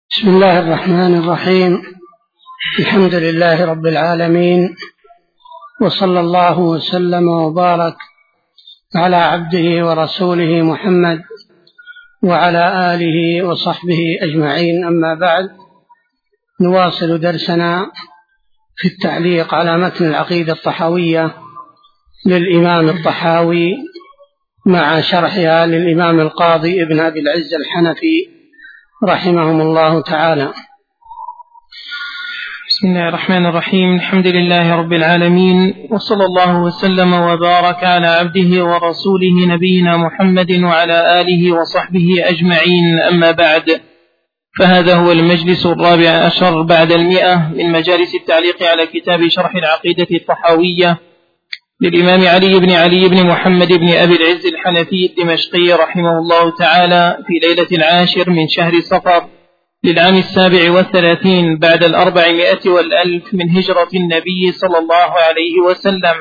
بسم الله الرحمن الرحيم. الحمد لله رب العالمين، وصلى الله وسلم وبارك على عبده ورسوله محمد وعلى آله وصحبه أجمعين. أما بعد، نواصل درسنا في التعليق على متن العقيدة الطحاوية للإمام الطحاوي مع شرحها للإمام القاضي ابن أبي العز الحنفي رحمهم الله تعالى. بسم الله الرحمن الرحيم. الحمد لله رب العالمين، وصلى الله وسلم وبارك على عبده ورسوله نبينا محمد وعلى آله وصحبه أجمعين. أما بعد، فهذا هو المجلس 14 بعد 100 من مجالس التعليق على كتاب شرح العقيدة الطحاوية للإمام علي بن محمد بن أبي العز الحنفي الدمشقي رحمه الله تعالى في ليلة 10 من شهر صفر للعام 37 بعد 400 من هجرة النبي صلى الله عليه وسلم.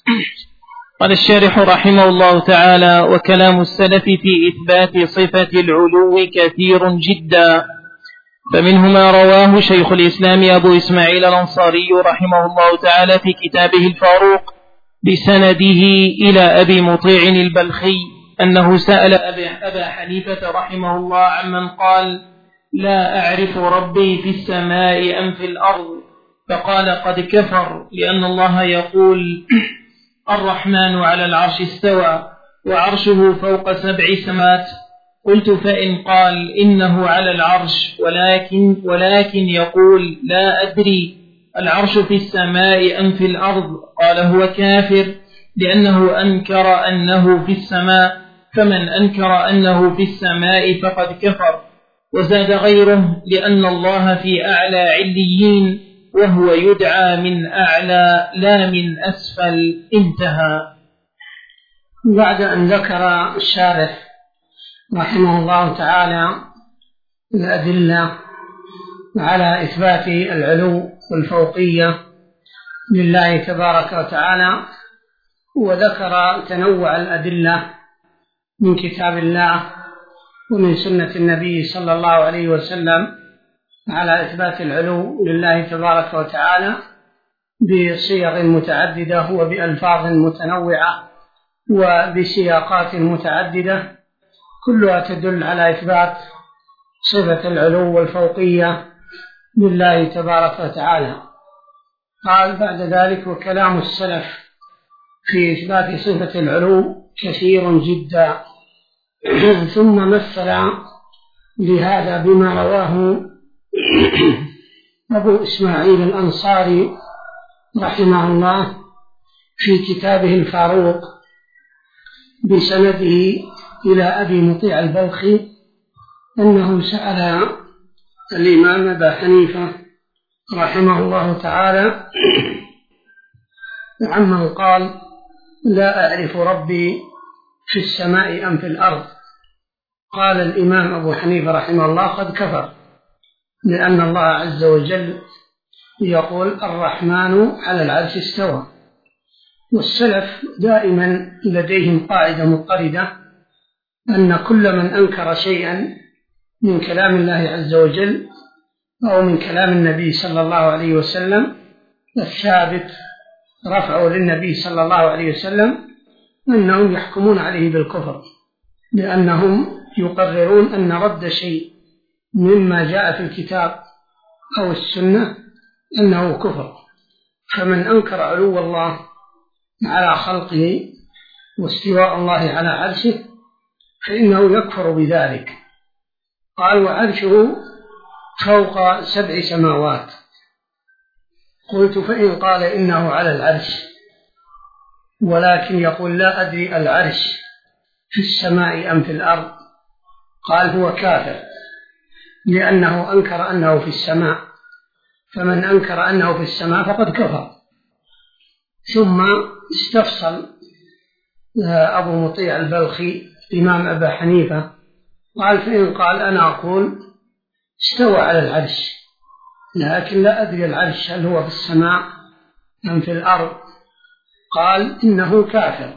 قال الشارح رحمه الله تعالى: وكلام السلف في إثبات صفة العلو كثير جدا، فمنه ما رواه شيخ الإسلام أبو إسماعيل الأنصاري رحمه الله تعالى في كتابه الفاروق بسنده إلى أبي مطيع البلخي أنه سأل أبا حنيفة رحمه الله عمن قال: لا أعرف ربي في السماء أم في الأرض، فقال: قد كفر، لأن الله يقول: الرحمن على العرش استوى وعرشه فوق 7 سماوات. قلت: فإن قال إنه على العرش ولكن يقول لا أدري العرش في السماء أم في الأرض، قال: هو كافر، لأنه أنكر أنه في السماء، فمن أنكر أنه في السماء فقد كفر. وزاد غيره: لأن الله في أعلى عليين، وهو يدعى من أعلى لا من أسفل. انتهى. بعد أن ذكر الشارح رحمه الله تعالى الأدلة على إثبات العلو والفوقية لله تبارك وتعالى، وذكر تنوع الأدلة من كتاب الله ومن سنة النبي صلى الله عليه وسلم على إثبات العلو لله تبارك وتعالى بصيغ متعددة وبألفاظ متنوعة وبسياقات متعددة، كلها تدل على إثبات صفة العلو والفوقية لله تبارك وتعالى. قال بعد ذلك: وكلام السلف في إثبات صفة العلو كثير جدا. ثم مثل لهذا بما رواه أبو إسماعيل الأنصاري رحمه الله في كتابه الفاروق بسنده إلى أبي مطيع البلخي أنه سأل الإمام أبا حنيفة رحمه الله تعالى عمن قال: لا أعرف ربي في السماء أم في الأرض. قال الإمام أبو حنيفة رحمه الله: قد كفر، لأن الله عز وجل يقول: الرحمن على العرش استوى. والسلف دائما لديهم قاعدة مضطردة أن كل من أنكر شيئا من كلام الله عز وجل أو من كلام النبي صلى الله عليه وسلم، الثابت رفعه للنبي صلى الله عليه وسلم، أنهم يحكمون عليه بالكفر، لأنهم يقررون أن رد شيء مما جاء في الكتاب أو السنة أنه كفر. فمن أنكر علو الله على خلقه واستواء الله على عرشه فإنه يكفر بذلك. قال: وعرشه فوق 7 سماوات. قلت: فإن قال إنه على العرش ولكن يقول لا أدري العرش في السماء أم في الأرض، قال: هو كافر، لأنه أنكر أنه في السماء، فمن أنكر أنه في السماء فقد كفر. ثم استفصل أبو مطيع البلخي الإمام أبا حنيفة، قال: فإن قال أنا أقول استوى على العرش لكن لا أدري العرش هل هو في السماء أم في الأرض، قال: إنه كافر،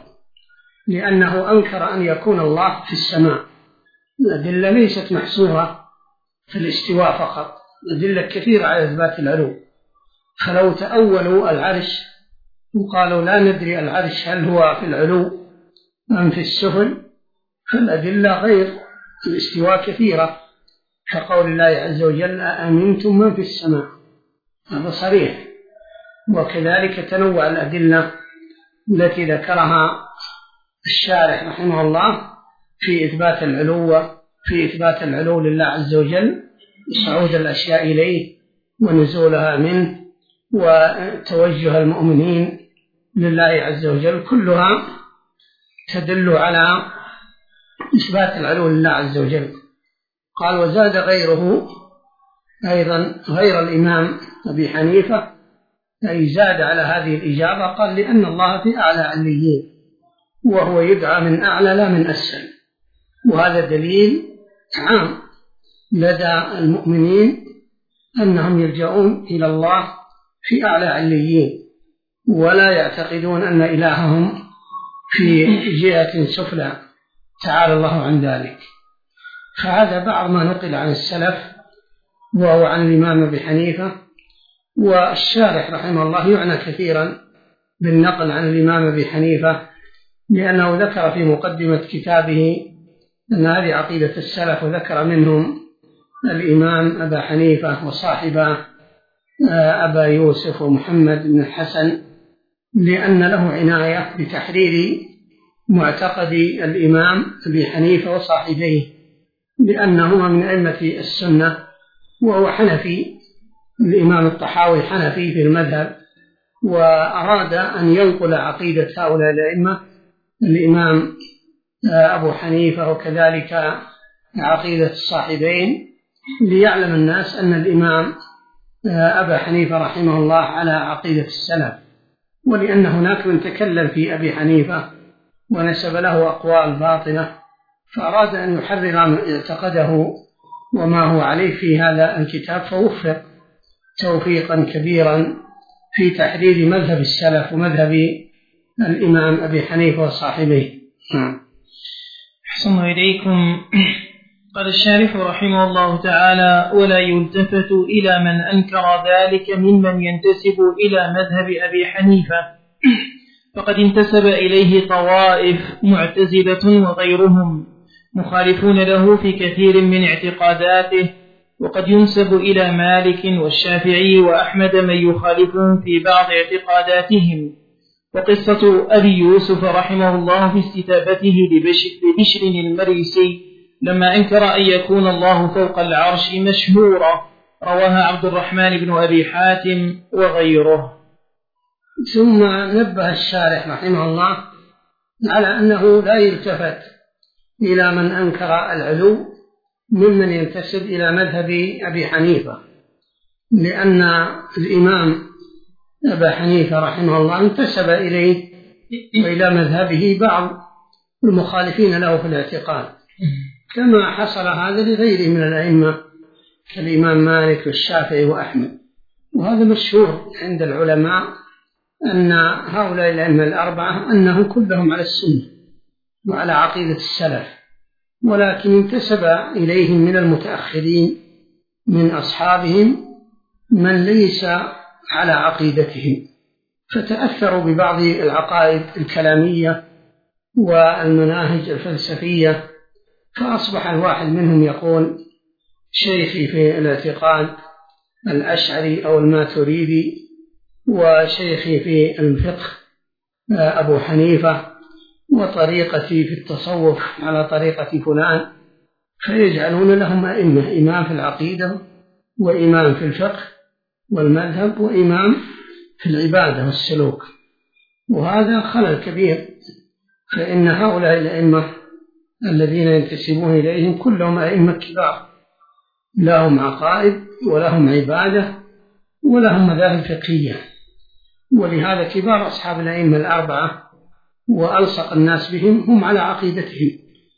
لأنه أنكر أن يكون الله في السماء. الأدلة ليست محصورة في الاستواء فقط، أدلة كثيرة على إثبات العلو. فلو تأولوا العرش وقالوا لا ندري العرش هل هو في العلو أم في السفل، فالأدلة غير الاستواء كثيرة، كقول الله عز وجل أأمنتم من في السماء، هذا صريح. وكذلك تنوع الأدلة التي ذكرها الشارح رحمه الله في إثبات العلو، في إثبات العلو لله عز وجل، صعود الأشياء إليه ونزولها منه وتوجه المؤمنين لله عز وجل، كلها تدل على إثبات العلو لله عز وجل. قال وزاد غيره أيضا غير الإمام أبي حنيفة، أي زاد على هذه الإجابة، قال لأن الله في أعلى عليين وهو يدعى من أعلى لا من أسفل، وهذا دليل عام لدى المؤمنين أنهم يلجؤون إلى الله في أعلى عليين، ولا يعتقدون أن إلههم في جهة سفلى، تعالى الله عن ذلك. فهذا بعض ما نقل عن السلف وهو عن الإمام أبي حنيفة. والشارح رحمه الله يعنى كثيرا بالنقل عن الإمام أبي حنيفة، لأنه ذكر في مقدمة كتابه أن هذه عقيدة السلف، وذكر منهم الإمام أبا حنيفة وصاحبه أبا يوسف ومحمد بن الحسن، لأن له عناية بتحرير معتقد الإمام أبي حنيفة وصاحبيه، لأنهما من أئمة السنة، وهو حنفي، الإمام الطحاوي حنفي في المذهب، وأراد أن ينقل عقيدة هؤلاء الأئمة، الإمام أبو حنيفة وكذلك عقيدة الصاحبين، ليعلم الناس أن الإمام أبا حنيفة رحمه الله على عقيدة السلف، ولأن هناك من تكلم في أبي حنيفة ونسب له أقوال باطلة، فأراد أن يحرر ما اعتقده وما هو عليه في هذا الكتاب، فوفق توفيقا كبيرا في تحرير مذهب السلف ومذهب الإمام أبي حنيفة وصاحبيه. أحسن إليكم. قال الشارح رحمه الله تعالى: ولا يلتفت إلى من أنكر ذلك ممن ينتسب إلى مذهب أبي حنيفة، فقد انتسب إليه طوائف معتزلة وغيرهم مخالفون له في كثير من اعتقاداته، وقد ينسب إلى مالك والشافعي وأحمد من يخالفهم في بعض اعتقاداتهم. وقصة أبي يوسف رحمه الله في استتابته لبشر المريسي لما أنكر أن يكون الله فوق العرش مشهورة، رواها عبد الرحمن بن أبي حاتم وغيره. ثم نبه الشارح رحمه الله على أنه لا يلتفت إلى من أنكر العلو ممن ينتسب إلى مذهب أبي حنيفة، لأن الإمام أبا حنيفة رحمه الله انتسب إليه وإلى مذهبه بعض المخالفين له في الاعتقاد، كما حصل هذا لغيره من الأئمة كالإمام مالك والشافعي وأحمد. وهذا مشهور عند العلماء أن هؤلاء الأئمة الأربعة أنهم كلهم على السنة وعلى عقيدة السلف، ولكن انتسب إليهم من المتأخرين من أصحابهم من ليس على عقيدتهم، فتأثروا ببعض العقائد الكلامية والمناهج الفلسفية، فأصبح الواحد منهم يقول شيخي في الاعتقاد الأشعري أو الماتريدي، وشيخي في الفقه أبو حنيفة، وطريقتي في التصوف على طريقة فلان، فيجعلون لهم أئمة، إمام في العقيدة وإمام في الفقه والمذهب وإمام في العبادة والسلوك، وهذا خلل كبير. فإن هؤلاء الأئمة الذين ينتسبون إليهم كلهم أئمة كبار، لهم عقائد ولهم عبادة ولهم مذاهب فقهية، ولهذا كبار أصحاب الأئمة الأربعة وألصق الناس بهم هم على عقيدتهم،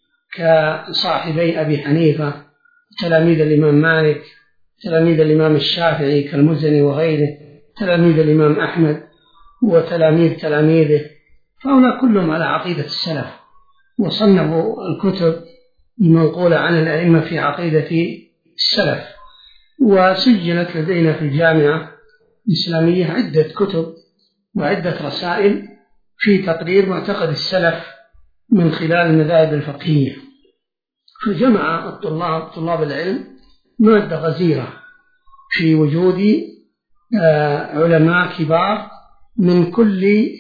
كصاحبي أبي حنيفة، تلاميذ الإمام مالك، تلاميذ الإمام الشافعي كالمزني وغيره، تلاميذ الإمام أحمد وتلاميذ تلاميذه، فهؤلاء كلهم على عقيدة السلف، وصنفوا الكتب المنقولة عن الأئمة في عقيدة السلف. وسجلت لدينا في الجامعة الإسلامية عدة كتب وعدة رسائل في تقرير معتقد السلف من خلال المذاهب الفقهية، فجمع طلاب العلم مادة غزيرة في وجود علماء كبار من كل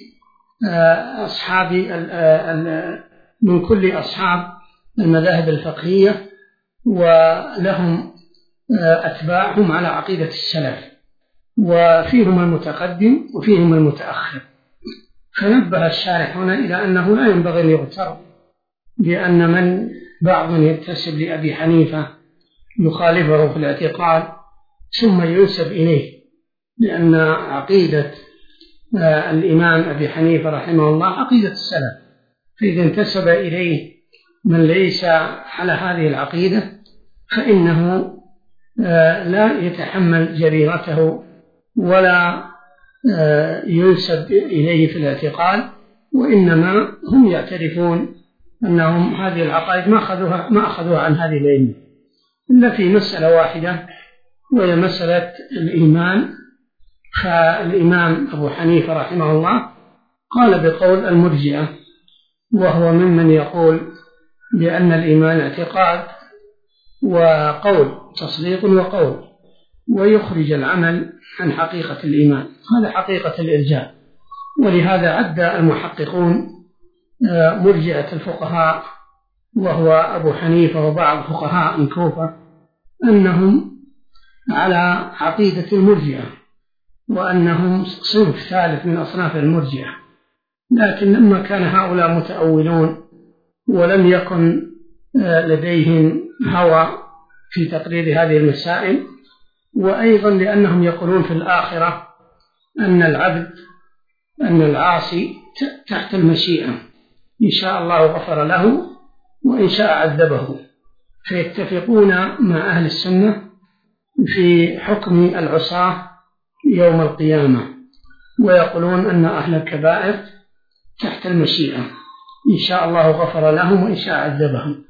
أصحاب المذاهب الفقهية، ولهم أتباعهم على عقيدة السلف، وفيهم المتقدم وفيهم المتأخر. فنبه الشارح هنا إلى أنه لا ينبغي أن يغتر بأن بعض من ينتسب لأبي حنيفة يخالفه في الاعتقاد ثم ينسب إليه، لأن عقيدة الإمام أبي حنيفة رحمه الله عقيدة السلف، فإذا انتسب إليه من ليس على هذه العقيدة فإنه لا يتحمل جريرته ولا ينسب إليه في الاعتقاد، وإنما هم يعترفون أنهم هذه العقائد ما أخذوها عن هذه الأئمة إلا في مسألة واحدة، وهي مسألة الإيمان. فالإمام أبو حنيفة رحمه الله قال بقول المرجئة، وهو ممن يقول بأن الإيمان اعتقاد وقول، تصديق وقول، ويخرج العمل عن حقيقة الإيمان، هذا حقيقة الإرجاء. ولهذا عد المحققون مرجئة الفقهاء وهو أبو حنيفة وبعض فقهاء الكوفة أنهم على عقيدة المرجئة، وأنهم صنف ثالث من أصناف المرجئة. لكن لما كان هؤلاء متأولون ولم يكن لديهم هوى في تقرير هذه المسائل، وأيضا لأنهم يقولون في الآخرة أن العاصي تحت المشيئة، إن شاء الله غفر له وإن شاء عذبه، فيتفقون مع أهل السنة في حكم العصاة يوم القيامة، ويقولون أن أهل الكبائر تحت المشيئة، إن شاء الله غفر لهم وإن شاء عذبهم.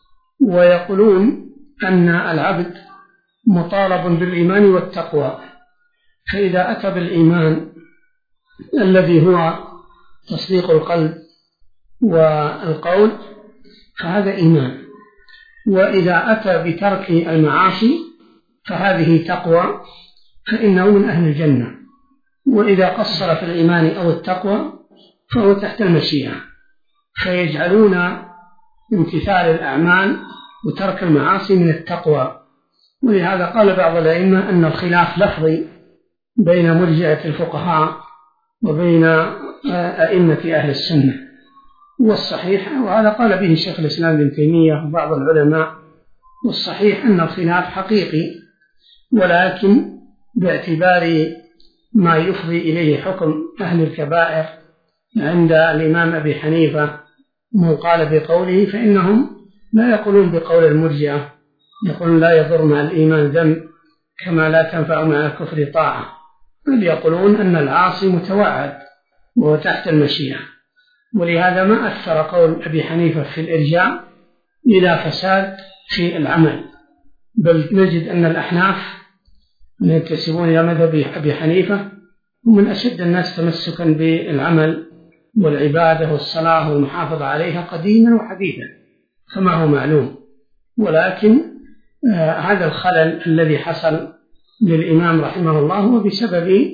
ويقولون أن العبد مطالب بالإيمان والتقوى، فإذا أتى بالإيمان الذي هو تصديق القلب والقول فهذا إيمان، وإذا أتى بترك المعاصي فهذه تقوى فإنه من أهل الجنة، وإذا قصر في الإيمان أو التقوى فهو تحت المشيئة، فيجعلون امتثال الأعمال وترك المعاصي من التقوى. ولهذا قال بعض الأئمة أن الخلاف لفظي بين مرجئة الفقهاء وبين أئمة أهل السنة، والصحيح، وهذا قال به شيخ الإسلام ابن تيمية وبعض العلماء، والصحيح أن الخلاف حقيقي، ولكن باعتبار ما يفضي إليه حكم أهل الكبائر عند الإمام أبي حنيفة من قال بقوله، فإنهم لا يقولون بقول المرجئة، يقولون لا يضر مع الإيمان ذنب كما لا تنفع مع الكفر طاعة، بل يقولون أن العاصي متوعد وهو تحت المشيئة. ولهذا ما أثر قول أبي حنيفة في الإرجاء إلى فساد في العمل، بل نجد أن الأحناف من ينتسبون إلى مذهب أبي حنيفة ومن أشد الناس تمسكا بالعمل والعبادة والصلاة والمحافظة عليها قديما وحديثا كما هو معلوم. ولكن هذا الخلل الذي حصل للإمام رحمه الله هو بسبب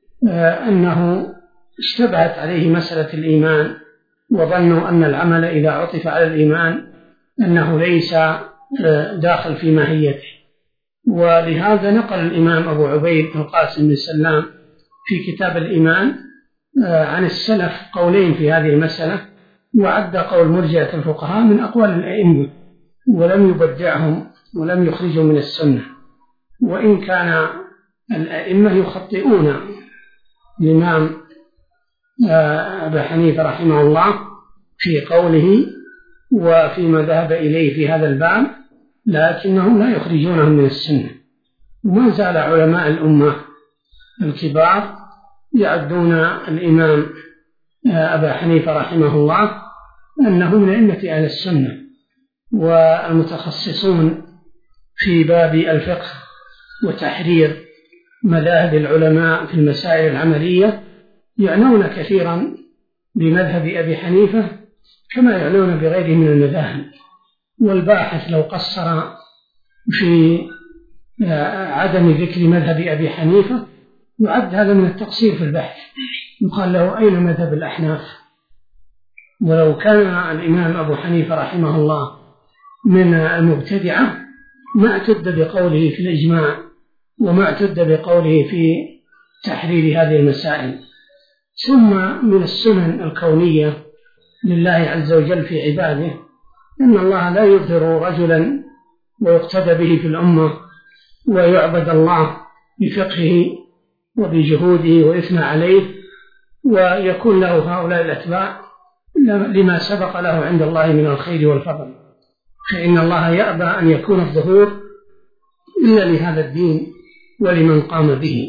أنه اشتبهت عليه مسألة الإيمان، وظنوا أن العمل إذا عطف على الإيمان أنه ليس داخل في ماهيته. ولهذا نقل الإمام أبو عبيد القاسم بن سلام في كتاب الإيمان عن السلف قولين في هذه المسألة، وعد قول مرجئة الفقهاء من أقوال الأئمة ولم يبدعهم ولم يخرجهم من السنة، وإن كان الأئمة يخطئون الإمام أبا حنيفة رحمه الله في قوله وفيما ذهب إليه في هذا الباب، لكنهم لا يخرجونهم من السنة. وما زال علماء الأمة الكبار يعدون الإمام أبا حنيفة رحمه الله أنه من أئمة أهل السنة، والمتخصصون في باب الفقه وتحرير مذاهب العلماء في المسائل العملية يعنون كثيرا بمذهب أبي حنيفة كما يعنون بغيره من المذاهب، والباحث لو قصر في عدم ذكر مذهب أبي حنيفة يعد هذا من التقصير في البحث، يقال له أين مذهب الأحناف؟ ولو كان الإمام أبو حنيفة رحمه الله من المبتدعة ما اعتد بقوله في الإجماع وما اعتد بقوله في تحرير هذه المسائل. ثم من السنن الكونية لله عز وجل في عباده أن الله لا يظهر رجلا ويقتدى به في الأمة ويعبد الله بفقهه وبجهوده ويثنى عليه ويكون له هؤلاء الأتباع لما سبق له عند الله من الخير والفضل، فإن الله يأبى أن يكون الظهور إلا لهذا الدين ولمن قام به.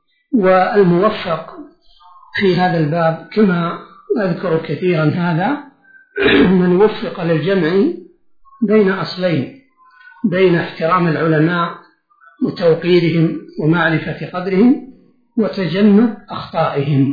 والموفق في هذا الباب كما أذكر كثيرا هذا من وفق للجمع بين أصلين، بين احترام العلماء وتوقيرهم ومعرفة قدرهم وتجنب أخطائهم.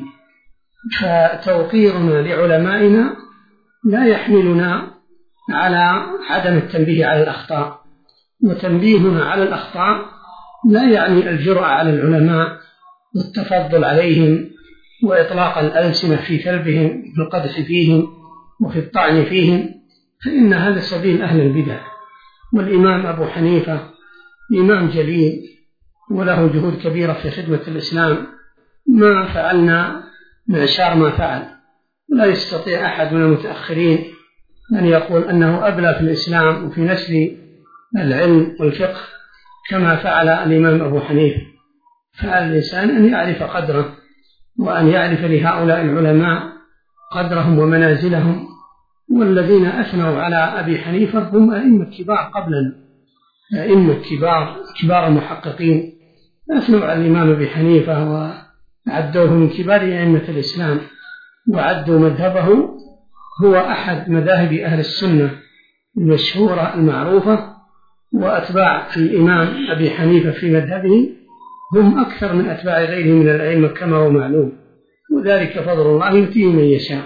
فتوقيرنا لعلمائنا لا يحملنا على عدم التنبيه على الأخطاء، وتنبيهنا على الأخطاء لا يعني الجرأة على العلماء والتفضل عليهم وإطلاق الألسنة في كلبهم في القدح فيهم وفي الطعن فيهم، فإن هذا سبيل أهل البدع. والإمام أبو حنيفة إمام جليل وله جهود كبيرة في خدمة الإسلام، ما فعلنا معشار ما فعل، ولا يستطيع أحد من المتأخرين أن يقول أنه أبلى في الإسلام وفي نشر العلم والفقه كما فعل الإمام أبو حنيفة. فعلى الإنسان أن يعرف قدره وأن يعرف لهؤلاء العلماء قدرهم ومنازلهم، والذين أثنوا على أبي حنيفة هم أئمة كبار قبلنا، أئمة كبار المحققين أثنوا على الإمام أبي حنيفة وعدوه من كبار أئمة الإسلام، وعدوا مذهبه هو أحد مذاهب أهل السنة المشهورة المعروفة، وأتباع الإمام أبي حنيفة في مذهبه هم أكثر من أتباع غيره من الأئمة كما هو معلوم، وذلك فضل الله يؤتيه من يشاء.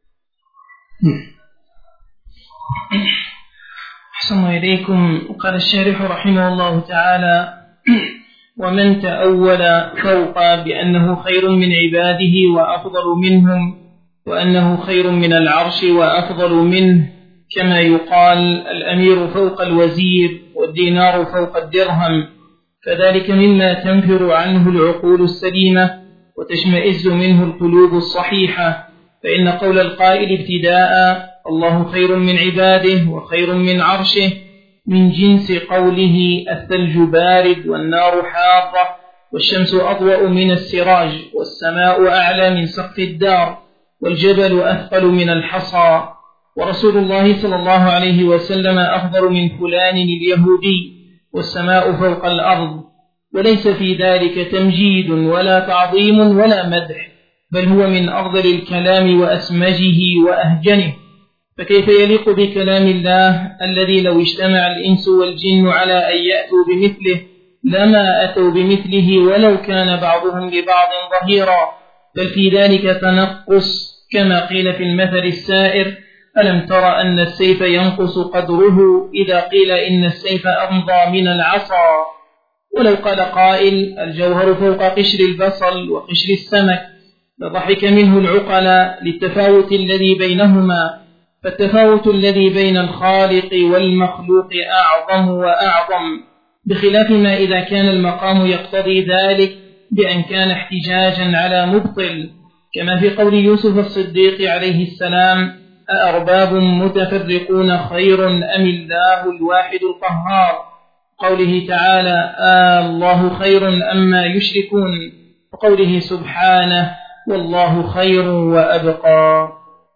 أحسن إليكم. قال الشارح رحمه الله تعالى: ومن تأول فوق بأنه خير من عباده وأفضل منهم، وأنه خير من العرش وأفضل منه، كما يقال الأمير فوق الوزير والدينار فوق الدرهم، فذلك مما تنفر عنه العقول السليمة وتشمئز منه القلوب الصحيحة. فإن قول القائل ابتداء الله خير من عباده وخير من عرشه من جنس قوله الثلج بارد والنار حارة والشمس أضوأ من السراج والسماء أعلى من سقف الدار والجبل أثقل من الحصى، ورسول الله صلى الله عليه وسلم أفضل من فلان اليهودي، والسماء فوق الأرض. وليس في ذلك تمجيد ولا تعظيم ولا مدح، بل هو من أفضل الكلام وأسمجه وأهجنه. فكيف يليق بكلام الله الذي لو اجتمع الإنس والجن على أن يأتوا بمثله لما أتوا بمثله ولو كان بعضهم لبعض ظهيرا، بل في ذلك تنقص، كما قيل في المثل السائر: ألم تر أن السيف ينقص قدره إذا قيل إن السيف أمضى من العصا. ولو قال قائل الجوهر فوق قشر البصل وقشر السمك لضحك منه العقلاء للتفاوت الذي بينهما، فالتفاوت الذي بين الخالق والمخلوق أعظم وأعظم، بخلاف ما إذا كان المقام يقتضي ذلك بأن كان احتجاجا على مبطل، كما في قول يوسف الصديق عليه السلام: أأرباب متفرقون خير أم الله الواحد القهار، قوله تعالى: الله خير أما يشركون، وقوله سبحانه: والله خير وأبقى.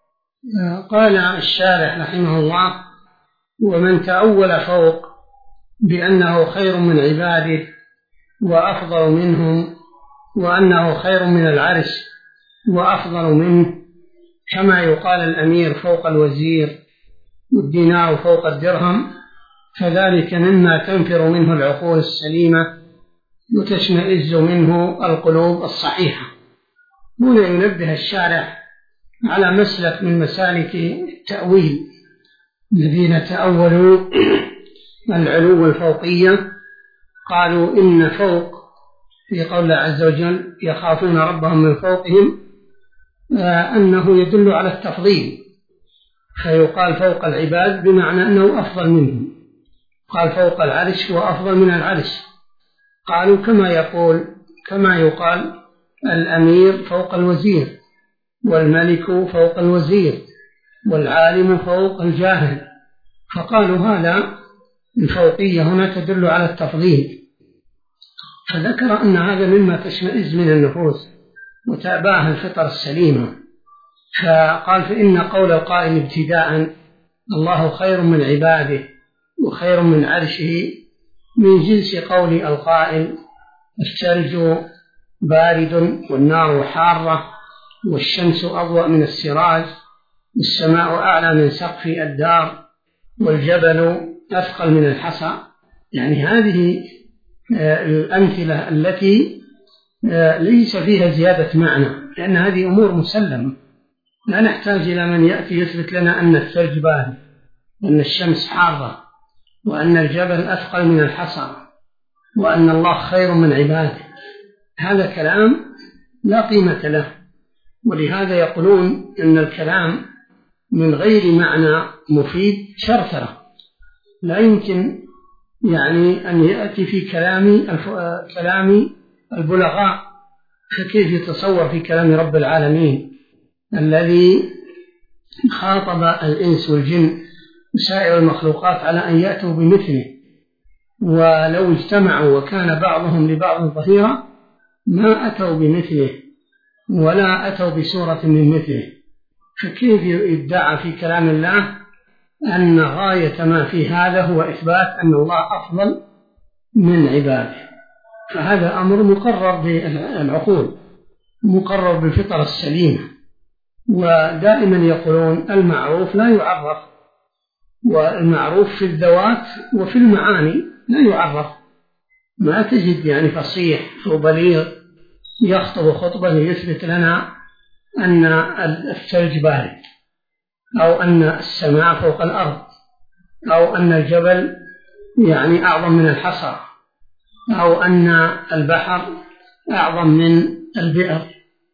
قال الشارح رحمه الله: ومن تأول فوق بأنه خير من عباده وأفضل منهم، وأنه خير من العرش وأفضل منه، كما يقال الأمير فوق الوزير والدينار فوق الدرهم، فذلك مما تنفر منه العقول السليمة وتشمئز منه القلوب الصحيحة. هنا ينبه الشارع على مسلك من مسالك التأويل الذين تأولوا العلو الفوقية، قالوا إن فوق في قول الله عز وجل يخافون ربهم من فوقهم أنه يدل على التفضيل، فيقال فوق العباد بمعنى أنه أفضل منهم، قال فوق العرش وأفضل من العرش. قالوا كما يقال الأمير فوق الوزير، والملك فوق الوزير، والعالم فوق الجاهل، فقالوا هذا الفوقية هنا تدل على التفضيل. فذكر أن هذا مما تشمئز من النفوس وتأباها الفطر السليمة، فقال فإن قول القائل ابتداء الله خير من عباده وخير من عرشه من جنس قول القائل الثلج بارد والنار حارة والشمس أضوأ من السراج والسماء أعلى من سقف الدار والجبل أثقل من الحصى. يعني هذه الأمثلة التي ليس فيها زيادة معنى، لأن هذه أمور مسلمة لا نحتاج إلى من يأتي يثبت لنا أن الثلج بارد وأن الشمس حارة وأن الجبل أثقل من الحصى وأن الله خير من عباده. هذا كلام لا قيمة له، ولهذا يقولون أن الكلام من غير معنى مفيد شرثرة، لا يمكن يعني أن يأتي في كلام البلغاء، فكيف يتصور في كلام رب العالمين الذي خاطب الإنس والجن وسائر المخلوقات على أن يأتوا بمثله، ولو اجتمعوا وكان بعضهم لبعض ظهيرا ما أتوا بمثله ولا أتوا بسورة من مثله. فكيف يدعى في كلام الله أن غاية ما في هذا هو إثبات أن الله أفضل من عباده؟ فهذا أمر مقرر بالعقول، مقرر بالفطرة السليمة. ودائما يقولون المعروف لا يعرف، والمعروف في الذوات وفي المعاني لا يعرف. ما تجد يعني فصيح أو بليغ يخطب خطبة يثبت لنا أن الثلج بارد، أو أن السماء فوق الأرض، أو أن الجبل يعني أعظم من الحصى، أو أن البحر أعظم من البئر،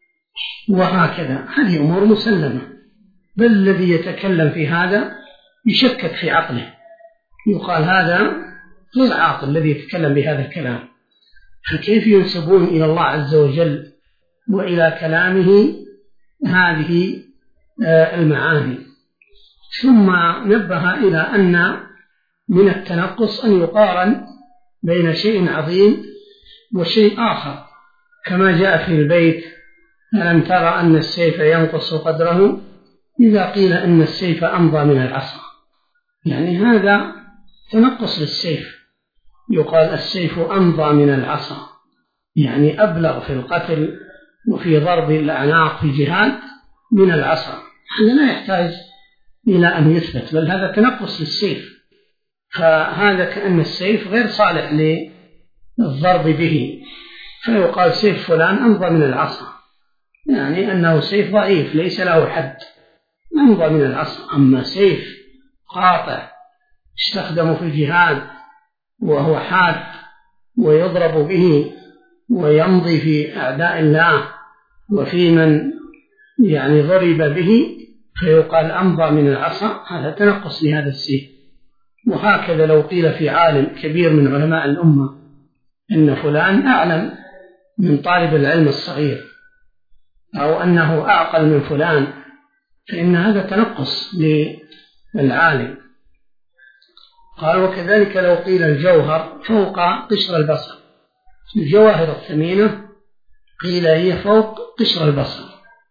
وهكذا. هذه أمور مسلمة، بل الذي يتكلم في هذا يشكك في عقله، يقال هذا غير عاقل الذي يتكلم بهذا الكلام. فكيف ينسبون إلى الله عز وجل وإلى كلامه هذه المعاني؟ ثم نبه إلى أن من التنقص أن يقارن بين شيء عظيم وشيء آخر، كما جاء في البيت ألم ترى أن السيف ينقص قدره إذا قيل إن السيف أمضى من العصا. يعني هذا تنقص للسيف، يقال السيف أمضى من العصا، يعني أبلغ في القتل وفي ضرب الأعناق في جهاد من العصا. هذا لا يحتاج إلى أن يثبت، بل هذا تنقص للسيف. فهذا كأن السيف غير صالح للضرب به، فيقال سيف فلان أمضى من العصا، يعني أنه سيف ضعيف ليس له حد، أمضى من العصا. أما سيف قاطع يستخدم في الجهاد وهو حاد ويضرب به ويمضي في أعداء الله وفي من يعني ضرب به، فيقال أمضى من العصا، هذا تنقص لهذا السيف. وهكذا لو قيل في عالم كبير من علماء الأمة إن فلان أعلم من طالب العلم الصغير، أو أنه أعقل من فلان، فإن هذا تنقص للعالم. قال وكذلك لو قيل الجوهر فوق قشر البصر، الجواهر الثمينة قيل هي فوق قشر البصر،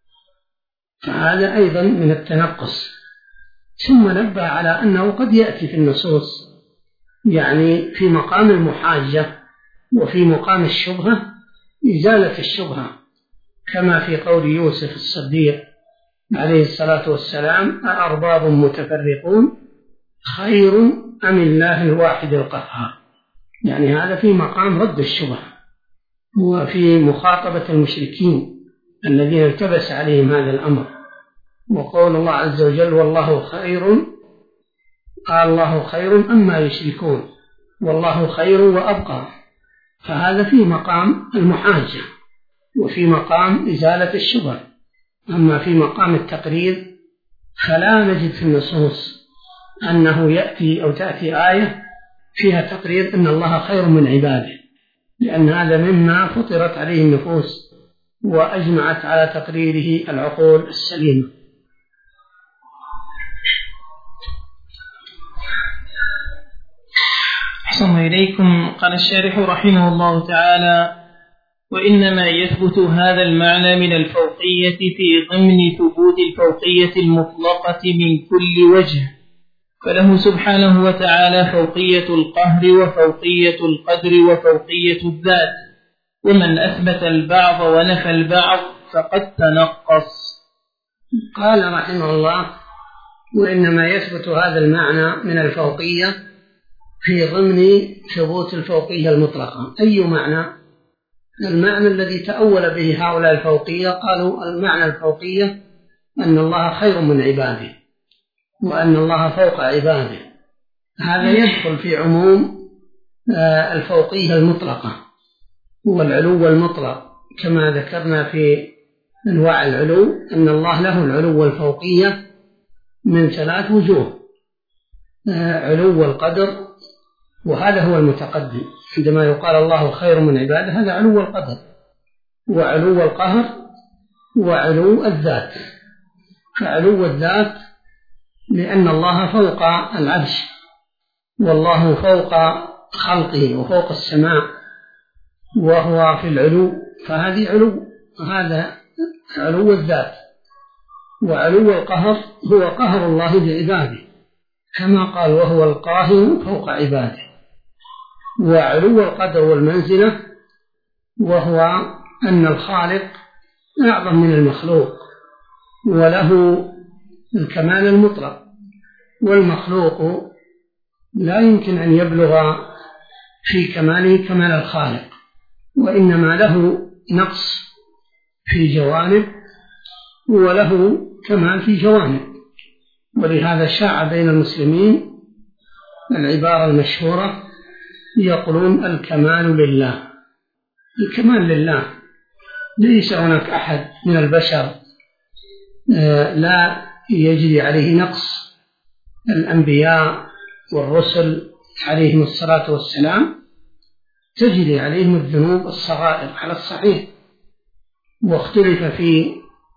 فهذا أيضا من التنقص. ثم نبه على أنه قد يأتي في النصوص يعني في مقام المحاجة وفي مقام الشبهة إزالة الشبهة، كما في قول يوسف الصديق عليه الصلاة والسلام أأرباب متفرقون خير أم الله الواحد القهار، يعني هذا في مقام رد الشبهة وفي مخاطبة المشركين الذين التبس عليهم هذا الأمر. وقول الله عز وجل والله خير، قال الله خير أما يشركون والله خير وأبقى، فهذا في مقام المحاجة وفي مقام إزالة الشبهة. أما في مقام التقرير فلا نجد في النصوص أنه يأتي أو تأتي آية فيها تقرير أن الله خير من عباده، لأن هذا مما فطرت عليه النفوس وأجمعت على تقريره العقول السليمة. أحسن إليكم. قال الشارح رحمه الله تعالى: وإنما يثبت هذا المعنى من الفوقية في ضمن ثبوت الفوقية المطلقة من كل وجه، فله سبحانه وتعالى فوقية القهر وفوقية القدر وفوقية الذات، ومن أثبت البعض ونفى البعض فقد تنقص. قال رحمه الله: وإنما يثبت هذا المعنى من الفوقية في ضمن ثبوت الفوقية المطلقة. أي معنى؟ المعنى الذي تأول به هؤلاء الفوقية، قالوا المعنى الفوقية أن الله خير من عباده وأن الله فوق عباده. هذا يدخل في عموم الفوقية المطلقة والعلو المطلق، كما ذكرنا في أنواع العلو أن الله له العلو والفوقية من 3 وجوه: علو القدر، وهذا هو المتقدم عندما يقال الله خير من عباده، هذا علو القدر وعلو القهر وعلو الذات. فعلو الذات لأن الله فوق العرش والله فوق خلقه وفوق السماء وهو في العلو، فهذه علو، هذا علو الذات. وعلو القهر هو قهر الله لعباده كما قال وهو القاهر فوق عباده. وعلو القدر والمنزلة وهو أن الخالق أعظم من المخلوق وله الكمال المطلق، والمخلوق لا يمكن أن يبلغ في كماله كمال الخالق، وإنما له نقص في جوانب وله كمال في جوانب. ولهذا شاع بين المسلمين العبارة المشهورة يقولون الكمال لله. الكمال لله، ليس هناك أحد من البشر لا يجري عليه نقص. الأنبياء والرسل عليهم الصلاة والسلام تجري عليهم الذنوب الصغائر على الصحيح، واختلف في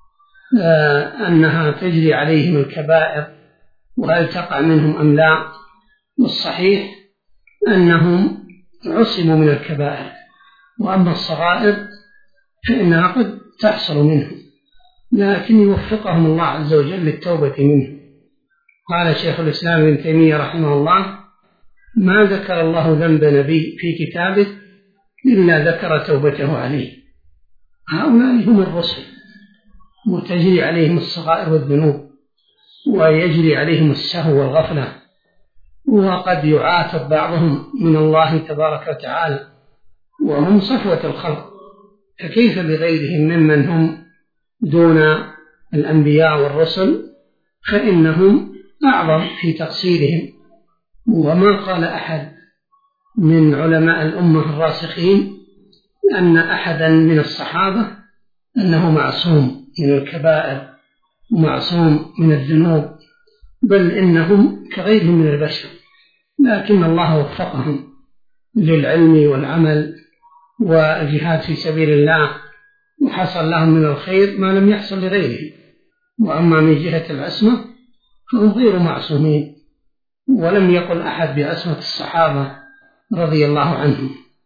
أنها تجري عليهم الكبائر وهل تقع منهم أم لا، والصحيح أنهم عصموا من الكبائر، وأما الصغائر فإنها قد تحصل منهم، لكن يوفقهم الله عز وجل للتوبة منه. قال شيخ الإسلام ابن تيمية رحمه الله: ما ذكر الله ذنب نبي في كتابه إلا ذكر توبته عليه. هؤلاء هم الرسل، وتجري عليهم الصغائر والذنوب ويجري عليهم السهو والغفلة، وقد يعاتب بعضهم من الله تبارك وتعالى وهم صفوة الخلق، فكيف بغيرهم ممن هم دون الأنبياء والرسل، فإنهم أعظم في تقصيرهم. وما قال أحد من علماء الأمة الراسخين أن أحدا من الصحابة أنه معصوم من الكبائر ومعصوم من الذنوب، بل إنهم كغيرهم من البشر، لكن الله وفقهم للعلم والعمل والجهاد في سبيل الله، وحصل لهم من الخير ما لم يحصل لغيرهم. وأما من جهة العصمة فهم غير معصومين، ولم يقل أحد بعصمة الصحابة رضي الله عنهم.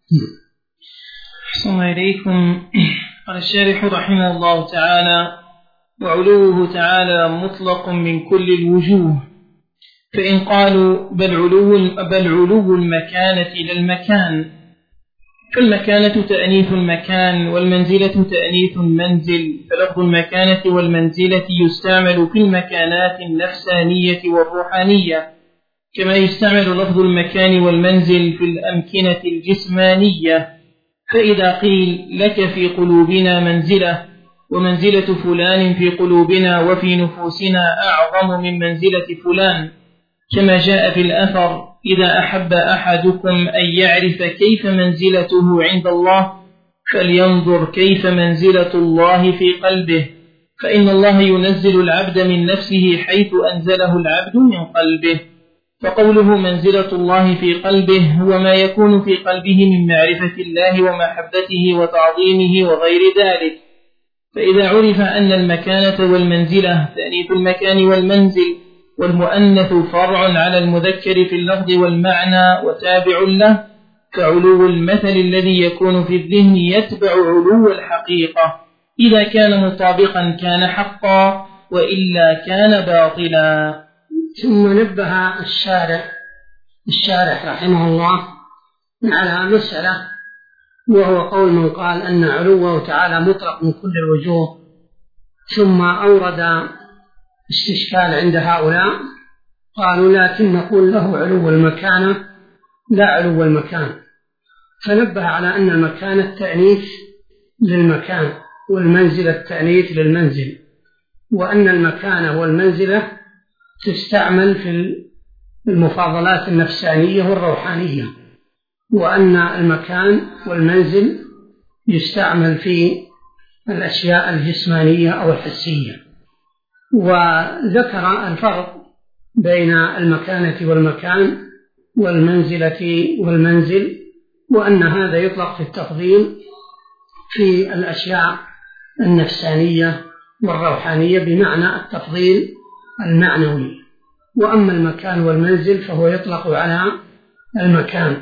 أحسن إليكم. قال الشارح رحمه الله تعالى: وعلوه تعالى مطلق من كل الوجوه، فإن قالوا بل علو المكانة إلى المكان، فالمكانة تأنيث المكان والمنزلة تأنيث المنزل، فلفظ المكانة والمنزلة يستعمل في المكانات النفسانية والروحانية، كما يستعمل لفظ المكان والمنزل في الأمكنة الجسمانية، فإذا قيل لك في قلوبنا منزلة، ومنزلة فلان في قلوبنا وفي نفوسنا أعظم من منزلة فلان، كما جاء في الأثر: إذا أحب أحدكم أن يعرف كيف منزلته عند الله فلينظر كيف منزلة الله في قلبه، فإن الله ينزل العبد من نفسه حيث أنزله العبد من قلبه. فقوله منزلة الله في قلبه هو ما يكون في قلبه من معرفة الله ومحبته وتعظيمه وغير ذلك. فإذا عرف أن المكانة والمنزلة تأنيث المكان والمنزل، والمؤنث فرع على المذكر في اللفظ والمعنى وتابع له، فعلو المثل الذي يكون في الذهن يتبع علو الحقيقة، إذا كان مطابقا كان حقا، وإلا كان باطلا. ثم نبه الشارح رحمه الله على مسألة، وهو قول من قال أن علوه تعالى مطلق من كل الوجوه، ثم أورد استشكال عند هؤلاء، قالوا لكن نقول له علو المكانة لا علو المكان، فنبه على أن المكان التأنيث للمكان والمنزل التأنيث للمنزل، وأن المكانة والمنزلة تستعمل في المفاضلات النفسانية والروحانية، وأن المكان والمنزل يستعمل في الأشياء الجسمانية أو الحسية. وذكر الفرق بين المكانة والمكان والمنزلة والمنزل، وأن هذا يطلق في التفضيل في الأشياء النفسانية والروحانية بمعنى التفضيل المعنوي، وأما المكان والمنزل فهو يطلق على المكان.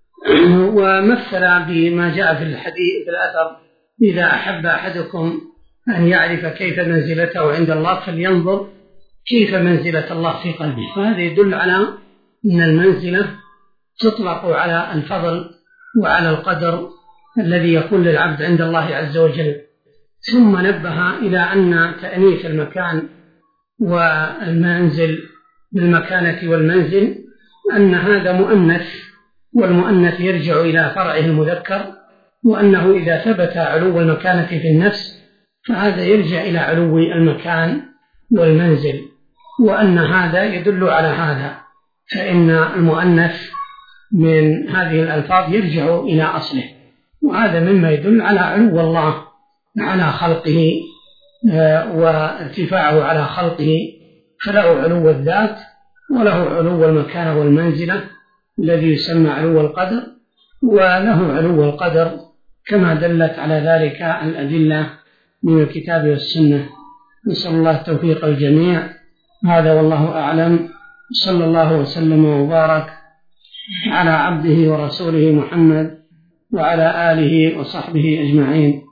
ومثل بما جاء في الحديث في الأثر: إذا أحب أحدكم أن يعرف كيف منزلته عند الله فلينظر كيف منزلة الله في قلبه. فهذا يدل على أن المنزلة تطلق على الفضل وعلى القدر الذي يكون للعبد عند الله عز وجل. ثم نبه إلى أن تأنيث المكان والمنزل بالمكانة والمنزل أن هذا مؤنث، والمؤنث يرجع إلى فرعه المذكر، وأنه إذا ثبت علو المكانة في النفس فهذا يرجع إلى علو المكان والمنزل، وأن هذا يدل على هذا، فإن المؤنث من هذه الألفاظ يرجع إلى أصله، وهذا مما يدل على علو الله على خلقه وارتفاعه على خلقه، فله علو الذات وله علو المكان والمنزلة الذي يسمى علو القدر، وله علو القدر كما دلت على ذلك الأدلة من الكتاب والسنة. نسأل الله التوفيق الجميع. هذا والله أعلم، صلى الله وسلم وبارك على عبده ورسوله محمد وعلى آله وصحبه أجمعين.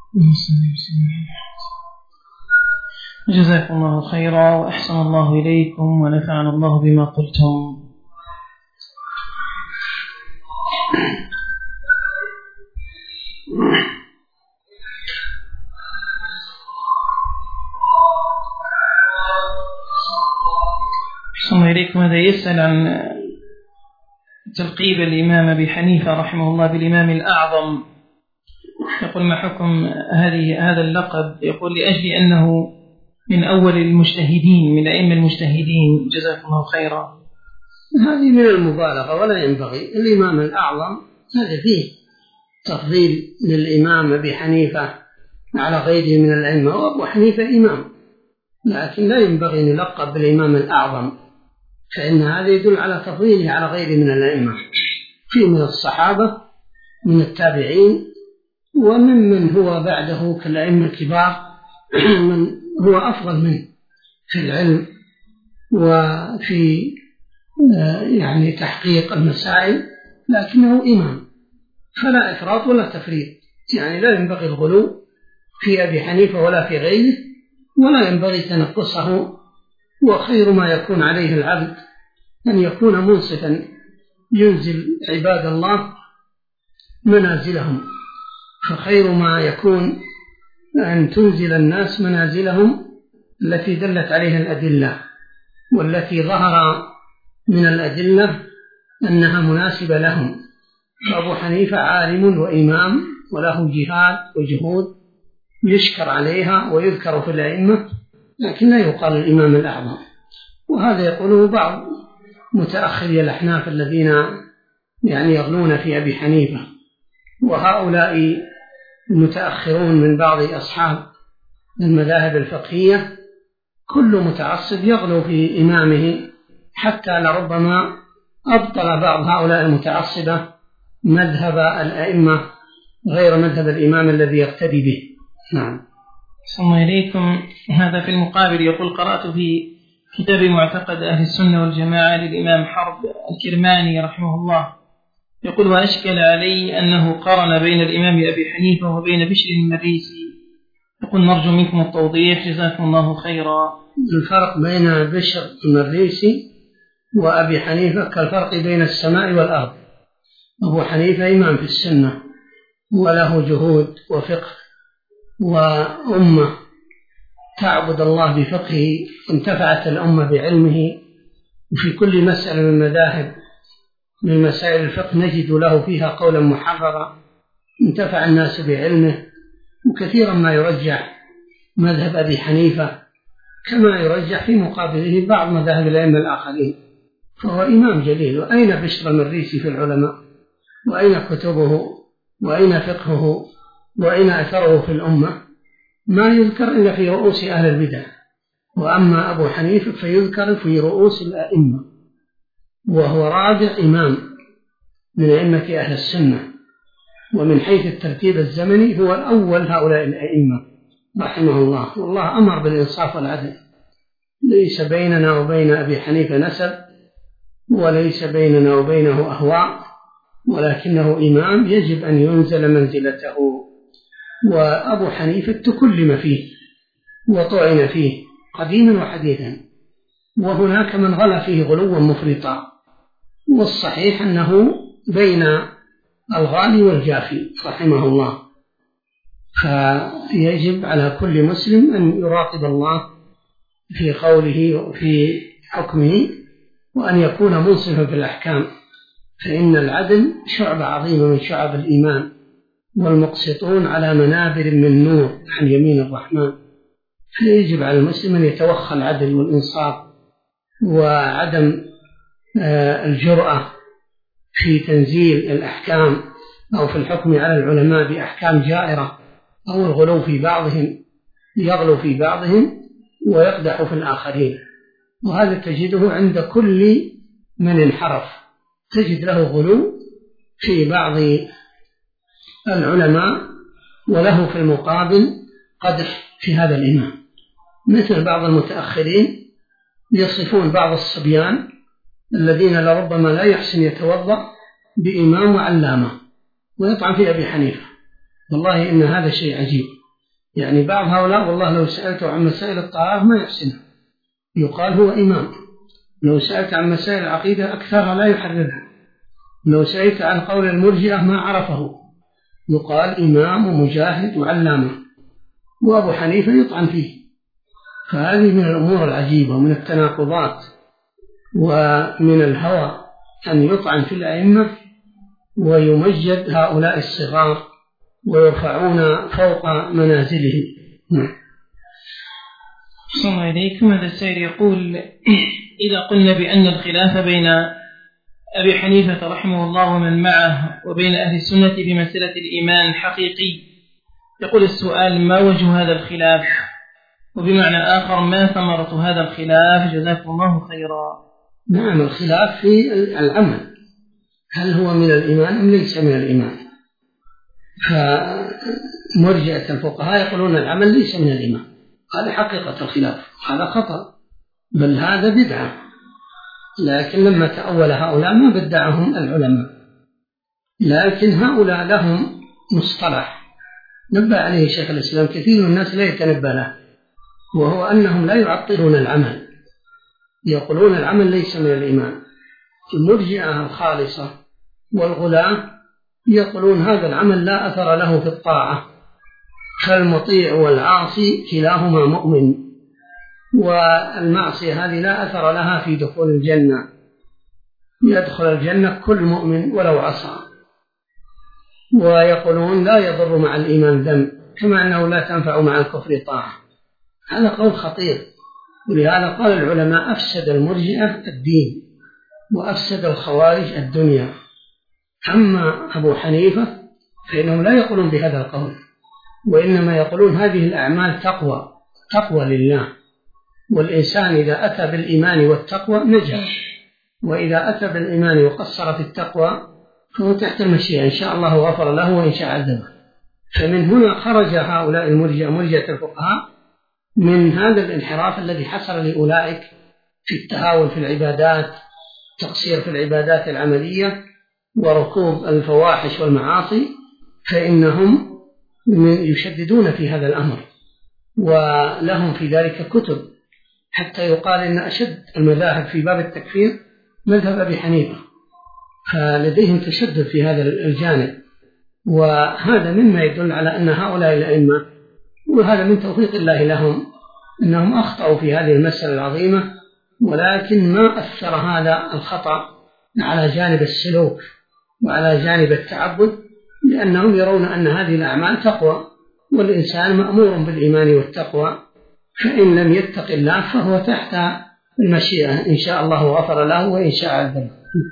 جزاكم الله خيرا وأحسن الله إليكم ونفعنا الله بما قلتم. أحسن إليكم. هذا يسأل عن تلقيب الإمام أبي حنيفة رحمه الله بالإمام الأعظم، يقول: ما حكم هذا اللقب؟ يقول: لأجل أنه من أول المجتهدين، من أئمة المجتهدين. جزاكم الله خيرا. هذه من المبالغة ولا ينبغي. الإمام الأعظم هذا فيه تفضيل للإمام أبي حنيفة على غيره من الأئمة، وأبو حنيفة إمام، لكن لا ينبغي أن يلقب بالإمام الأعظم، فإن هذا يدل على تفضيله على غيره من الأئمة، في من الصحابة من التابعين وممن هو بعده كالأئمة الكبار من هو أفضل منه في العلم وفي يعني تحقيق المسائل، لكنه إمام، فلا إفراط ولا تفريط. يعني لا ينبغي الغلو في أبي حنيفة ولا في غيره، ولا ينبغي تنقصه. وخير ما يكون عليه العبد أن يكون منصفا، ينزل عباد الله منازلهم، فخير ما يكون أن تنزل الناس منازلهم التي دلت عليها الأدلة والتي ظهر من الأدلة أنها مناسبة لهم. فأبو حنيفة عالم وإمام وله جهاد وجهود يشكر عليها ويذكر في الأئمة، لكن لا يقال الإمام الأعظم. وهذا يقوله بعض متأخري الأحناف الذين يغلون في أبي حنيفة، وهؤلاء المتأخرون من بعض أصحاب المذاهب الفقهية كل متعصب يغلو في إمامه، حتى لربما أبطل بعض هؤلاء المتعصبة مذهب الأئمة غير مذهب الإمام الذي يقتدي به. نعم. ثم إليكم هذا في المقابل يقول: قرأت في كتاب معتقد أهل السنة والجماعة للإمام حرب الكرماني رحمه الله، يقول: وأشكل علي أنه قارن بين الإمام أبي حنيفة وبين بشر المريسي، يقول: نرجو منكم التوضيح جزاكم الله خيرا. الفرق بين بشر المريسي وأبي حنيفة كالفرق بين السماء والأرض. أبو حنيفة إمام في السنة وله جهود وفقه وأمة تعبد الله بفقهه، انتفعت الأمة بعلمه، وفي كل مسألة من مذاهب من مسائل الفقه نجد له فيها قولا محررا، انتفع الناس بعلمه. وكثيرا ما يرجح مذهب أبي حنيفة كما يرجح في مقابله بعض مذاهب الأئمة الآخرين، فهو إمام جليل. وأين بشر المريسي في العلماء؟ وأين كتبه؟ وأين فقهه؟ وأين أثره في الأمة؟ ما يذكر إلا في رؤوس أهل البدع. وأما أبو حنيفة فيذكر في رؤوس الأئمة، وهو رابع إمام من أئمة أهل السنة، ومن حيث الترتيب الزمني هو الأول هؤلاء الأئمة رحمه الله. والله أمر بالإنصاف والعدل، ليس بيننا وبين أبي حنيفة نسب، وليس بيننا وبينه أهواء، ولكنه إمام يجب أن ينزل منزلته. وأبو حنيفة تكلم فيه وطعن فيه قديما وحديثا، وهناك من غلا فيه غلوا مفرطا، والصحيح أنه بين الغالي والجافي رحمه الله. فيجب على كل مسلم أن يراقب الله في قوله وفي حكمه، وأن يكون منصفا في الأحكام، فإن العدل شعبة عظيمة من شعب الإيمان، والمقسطون على منابر من نور عن يمين الرحمن. فيجب على المسلم أن يتوخى العدل والإنصاف وعدم الجرأة في تنزيل الأحكام أو في الحكم على العلماء بأحكام جائرة، أو الغلو في بعضهم، يغلو في بعضهم ويقدح في الآخرين. وهذا تجده عند كل من انحرف، تجد له غلو في بعض العلماء وله في المقابل قدح في هذا الإمام. مثل بعض المتأخرين يصفون بعض الصبيان الذين لربما لا يحسن يتوضأ بإمام وعلامة، ويطعن في أبي حنيفة. والله إن هذا شيء عجيب. بعض هؤلاء والله لو سألته عن مسائل الطهارة ما يحسنها، يقال هو إمام. لو سألت عن مسائل العقيدة أكثرها لا يحررها. لو سألت عن قول المرجئة ما عرفه، يقال إمام ومجاهد وعلامة. وأبو حنيفة يطعن فيه. فهذه من الأمور العجيبة ومن التناقضات ومن الهوى أن يطعن في الأئمة ويمجد هؤلاء الصغار ويرفعون فوق منازلهم. ثم إليكم هذا السائل يقول: إذا قلنا بأن الخلاف بين أبي حنيفة رحمه الله ومن معه وبين أهل السنة بمسألة الإيمان حقيقي، يقول السؤال: ما وجه هذا الخلاف؟ وبمعنى آخر: ما ثمرة هذا الخلاف؟ جزاكم الله خيرا. نعم، الخلاف في العمل، هل هو من الإيمان أم ليس من الإيمان؟ فمرجئة الفقهاء يقولون العمل ليس من الإيمان، هذا حقيقة الخلاف، هذا خطأ، بل هذا بدعة. لكن لما تأول هؤلاء ما بدعهم العلماء، لكن هؤلاء لهم مصطلح نبه عليه شيخ الإسلام كثير من الناس لا يتنبه له، وهو أنهم لا يعطلون العمل، يقولون العمل ليس من الإيمان. المرجئة الخالصة والغلاة يقولون هذا العمل لا أثر له في الطاعة، فالمطيع والعاصي كلاهما مؤمن، والمعصية هذه لا أثر لها في دخول الجنة. يدخل الجنة كل مؤمن ولو عصى، ويقولون لا يضر مع الإيمان ذنب، كما أنه لا تنفع مع الكفر طاعة. هذا قول خطير، ولهذا قال العلماء أفسد المرجئة الدين وأفسد الخوارج الدنيا. أما أبو حنيفة فإنهم لا يقولون بهذا القول، وإنما يقولون هذه الأعمال تقوى لله، والإنسان إذا أتى بالإيمان والتقوى نجا، وإذا أتى بالإيمان وقصر في التقوى فهو تحت المشيئة، إن شاء الله غفر له وإن شاء عذبه. فمن هنا خرج هؤلاء مرجئة الفقهاء من هذا الانحراف الذي حصل لأولئك في التهاون في العبادات، تقصير في العبادات العملية، وركوب الفواحش والمعاصي، فإنهم يشددون في هذا الأمر، ولهم في ذلك كتب، حتى يقال إن أشد المذاهب في باب التكفير مذهب أبي حنيفة، فلديهم تشدد في هذا الجانب. وهذا مما يدل على أن هؤلاء الأئمة، وهذا من توفيق الله لهم، أنهم أخطأوا في هذه المسألة العظيمة، ولكن ما أثر هذا الخطأ على جانب السلوك وعلى جانب التعبد، لأنهم يرون أن هذه الأعمال تقوى، والإنسان مأمور بالإيمان والتقوى، فإن لم يتق الله فهو تحت المشيئة، إن شاء الله غفر له وإن شاء عذبه.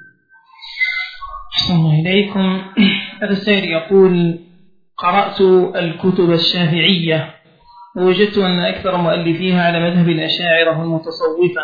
أحسن الله إليكم. هذا السائل يقول: قرأت الكتب الشافعية ووجدت أن أكثر مؤلفيها على مذهب الأشاعرة والمتصوفة،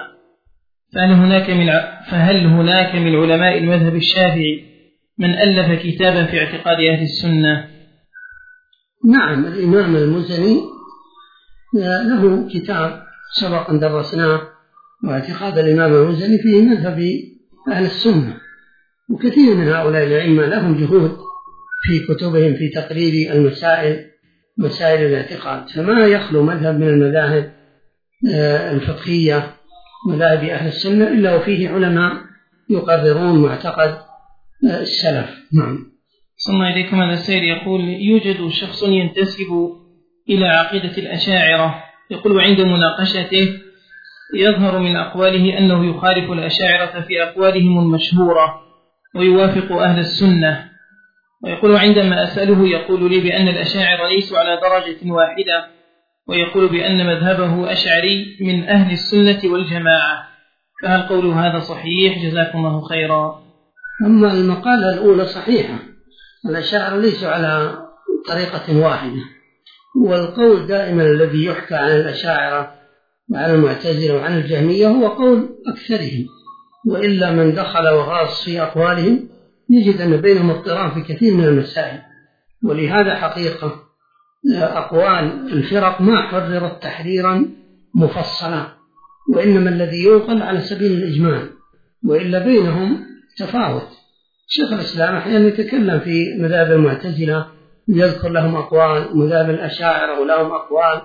فهل هناك من علماء المذهب الشافعي من ألف كتابا في اعتقاد أهل السنة؟ نعم، الإمام المزني له كتاب سبق أن درسناه، واعتقاد الإمام المزني فيه مذهب أهل السنة، وكثير من هؤلاء الأئمة لهم جهود في كتبهم في تقرير مسائل الاعتقاد، فما يخلو مذهب من المذاهب الفقهية مذاهب أهل السنة إلا وفيه علماء يقررون معتقد السلف. نعم. صلى الله عليكم. هذا السائل يقول: يوجد شخص ينتسب إلى عقيدة الأشاعرة، يقول عند مناقشته يظهر من أقواله أنه يخالف الأشاعرة في أقوالهم المشهورة ويوافق أهل السنة، ويقول عندما أسأله يقول لي بأن الأشاعرة ليسوا على درجة واحدة، ويقول بأن مذهبه أشعري من أهل السنة والجماعة، فهل قول هذا صحيح؟ جزاكم الله خيرا. أما المقالة الأولى صحيحة، الأشاعرة ليسوا على طريقة واحدة، والقول دائما الذي يحكى عن الأشاعرة وعن المعتزلة وعن الجهمية هو قول أكثرهم، وإلا من دخل وغاص في أقوالهم يجد أن بينهم اضطراب في كثير من المسائل. ولهذا حقيقة أقوال الفرق ما حررت تحريرا مفصلا، وإنما الذي ينقل على سبيل الإجمال، وإلا بينهم تفاوت. شيخ الإسلام أحيانا يتكلم في مذاهب المعتزلة ويذكر لهم أقوال، مذاهب الأشاعرة ولهم أقوال،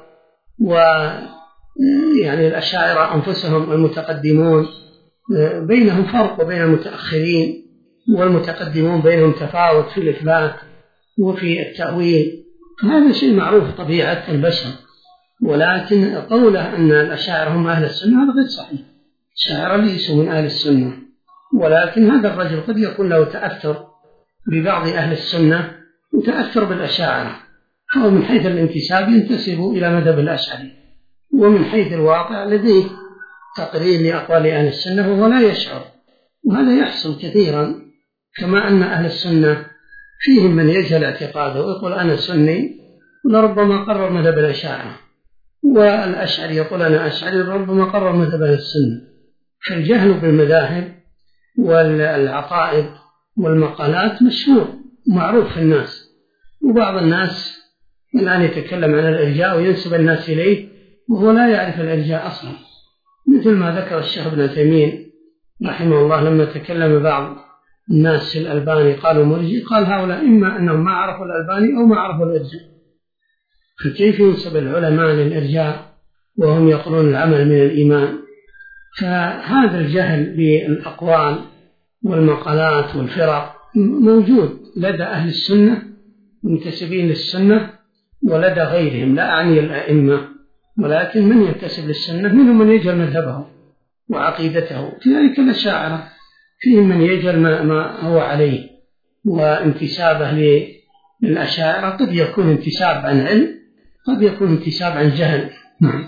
ويعني الأشاعرة أنفسهم المتقدمون بينهم فرق، وبين المتأخرين والمتقدمون بينهم تفاوت في الإثبات وفي التأويل، هذا شيء معروف طبيعة البشر. ولكن قوله أن الأشاعرة هم أهل السنة هذا غير صحيح، الأشاعرة ليسوا من أهل السنة، ولكن هذا الرجل قد يكون له تأثر ببعض أهل السنة وتأثر بالأشاعرة، فهو من حيث الانتساب ينتسب إلى مذهب الأشعري، ومن حيث الواقع لديه تقرير لأقوال أهل السنة وهو لا يشعر، وهذا يحصل كثيرا. كما أن أهل السنة فيهم من يجهل اعتقاده ويقول أنا سني ولربما قرر مذهب الأشاعرة، والأشعري يقول أنا أشعري وربما قرر مذهب أهل السنة. فالجهل بالمذاهب والعقائد والمقالات مشهور معروف في الناس، وبعض الناس الآن يتكلم عن الإرجاء وينسب الناس إليه وهو لا يعرف الإرجاء أصلا، مثل ما ذكر الشيخ ابن تيمية رحمه الله لما تكلم بعض الناس في الألباني قالوا مرجئ، قال هؤلاء إما أنهم ما عرفوا الألباني أو ما عرفوا الإرجاء، فكيف ينسب العلماء للإرجاء وهم يقولون العمل من الإيمان؟ فهذا الجهل بالأقوال والمقالات والفرق موجود لدى أهل السنة منتسبين للسنة ولدى غيرهم، لا أعني الأئمة، ولكن من ينتسب للسنة منهم من يجهل مذهبه وعقيدته، كذلك الأشاعرة فيه من يجهل ما هو عليه، وانتسابه للأشاعرة قد يكون انتساب عن علم، قد يكون انتساب عن جهل. نعم.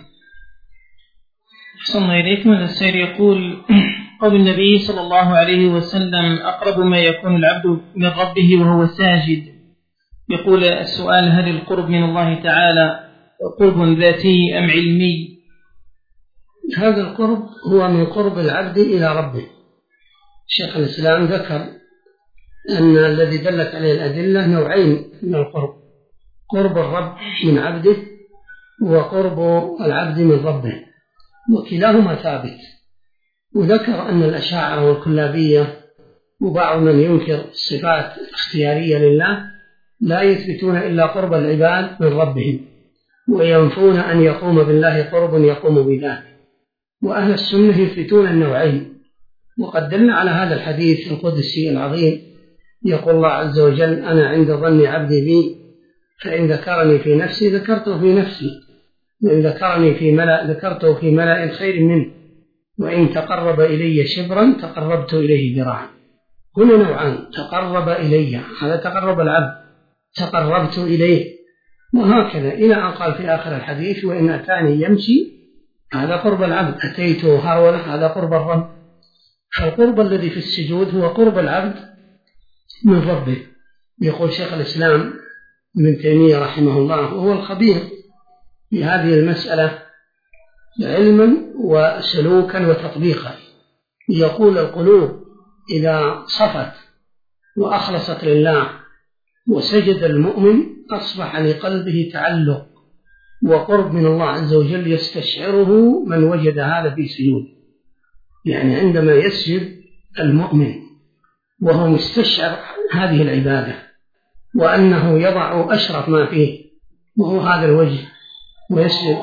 أحسن إليكم. هذا السائل يقول: قول النبي صلى الله عليه وسلم: أقرب ما يكون العبد من ربه وهو ساجد. يقول السؤال: هل القرب من الله تعالى قرب ذاتي أم علمي؟ هذا القرب هو من قرب العبد إلى ربه. شيخ الإسلام ذكر أن الذي دلت عليه الأدلة نوعين من القرب: قرب الرب من عبده وقرب العبد من ربه، وكلاهما ثابت. وذكر أن الأشاعرة والكلابية وبعض من ينكر الصفات الاختيارية لله لا يثبتون إلا قرب العباد من ربهم، وينفون أن يقوم بالله قرب يقوم بذاته. وأهل السنة يثبتون النوعين، وقد دلنا على هذا الحديث القدسي العظيم. يقول الله عز وجل: أنا عند ظن عبدي بي، فإن ذكرني في نفسي ذكرته في نفسي، وإن ذكرني في ملأ ذكرته في ملأ خير منه، وإن تقرب إلي شبرا تقربت إليه ذراعا. هنا نوعان: تقرب إلي، هذا تقرب العبد، تقربت إليه، وهكذا إلى أن قال في آخر الحديث: وإن أتاني يمشي، هذا قرب العبد، أتيته هرولا، هذا قرب الرب. فالقرب الذي في السجود هو قرب العبد من ربه. يقول شيخ الإسلام ابن تيمية رحمه الله، وهو الخبير في هذه المسألة علما وسلوكا وتطبيقا، يقول: القلوب إذا صفت وأخلصت لله وسجد المؤمن أصبح لقلبه تعلق وقرب من الله عز وجل يستشعره من وجد هذا في سجود. يعني عندما يسجد المؤمن وهو مستشعر هذه العبادة وأنه يضع أشرف ما فيه وهو هذا الوجه ويسجد،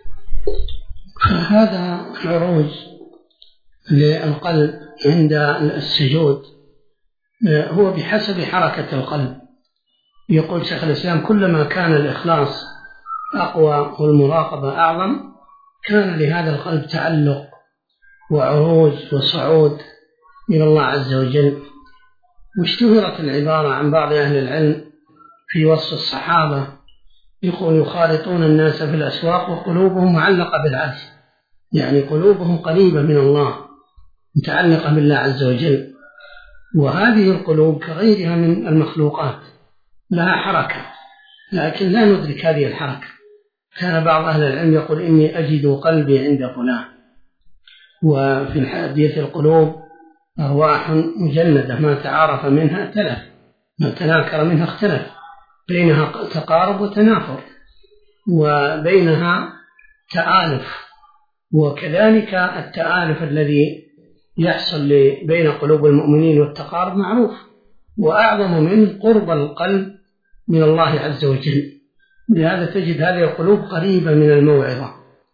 فهذا عروج للقلب عند السجود هو بحسب حركة القلب. يقول شيخ الإسلام: كلما كان الإخلاص أقوى والمراقبة أعظم كان لهذا القلب تعلق وعروج وصعود إلى الله عز وجل. واشتهرت العبارة عن بعض أهل العلم في وصف الصحابة، يقول: يخالطون الناس في الأسواق وقلوبهم معلقة بالعرش، يعني قلوبهم قريبة من الله متعلقة بالله عز وجل. وهذه القلوب كغيرها من المخلوقات لها حركة، لكن لا ندرك هذه الحركة. كان بعض أهل العلم يقول: إني أجد قلبي عند فلان. وفي الحديث: القلوب أرواح مجندة، ما تعارف منها ائتلف، ما تناكر منها اختلف، بينها تقارب وتنافر وبينها تآلف. وكذلك التآلف الذي يحصل بين قلوب المؤمنين والتقارب معروف، وأعظم من قرب القلب من الله عز وجل. لهذا تجد هذه القلوب قريبة من الموعظة،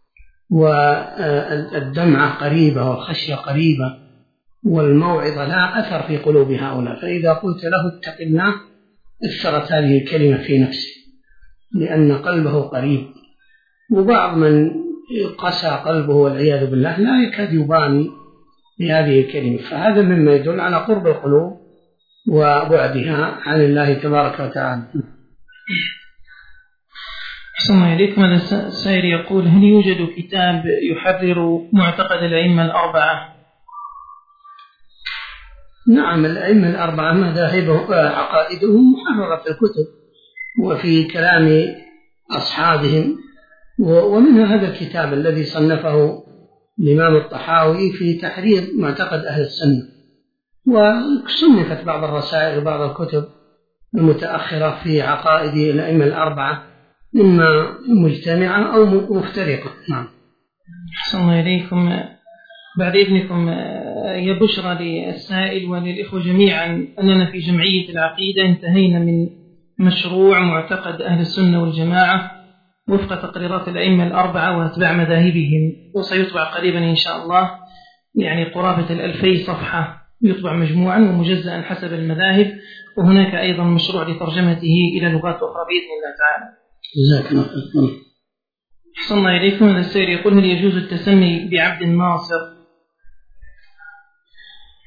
والدمعة قريبة، والخشية قريبة، والموعظة لا أثر في قلوب هؤلاء. فإذا قلت له اتق الله أثرت هذه الكلمة في نفسه لأن قلبه قريب. وبعض من قسى قلبه والعياذ بالله لا يكاد يباني بهذه الكلمة، فهذا مما يدل على قرب القلوب وبعدها عن الله تبارك وتعالى. أحسن إليكم. هذا السائل يقول: هل يوجد كتاب يحرر معتقد الأئمة الأربعة؟ نعم، الأئمة الأربعة مذاهبهم عقائدهم محررة في الكتب وفي كلام أصحابهم، ومنها هذا الكتاب الذي صنفه الإمام الطحاوي في تحرير معتقد أهل السنة. وصنفت بعض الرسائل وبعض الكتب المتأخرة في عقائد الأئمة الأربعة، إما مجتمعة أو مفترقة. نعم. أحسن إليكم. بعد إذنكم يا بشرى للسائل وللإخوة جميعا أننا في جمعية العقيدة انتهينا من مشروع معتقد أهل السنة والجماعة وفق تقريرات الأئمة الأربعة وأتباع مذاهبهم، وسيطبع قريبا إن شاء الله يعني قرابة 2000 صفحة، يطبع مجموعا ومجزأ حسب المذاهب، وهناك أيضا مشروع لترجمته إلى لغات أخرى بإذن الله تعالى. جزاك الله خير. أحسن إليكم. هذا السائل يقول: هل يجوز التسمي بعبد الناصر؟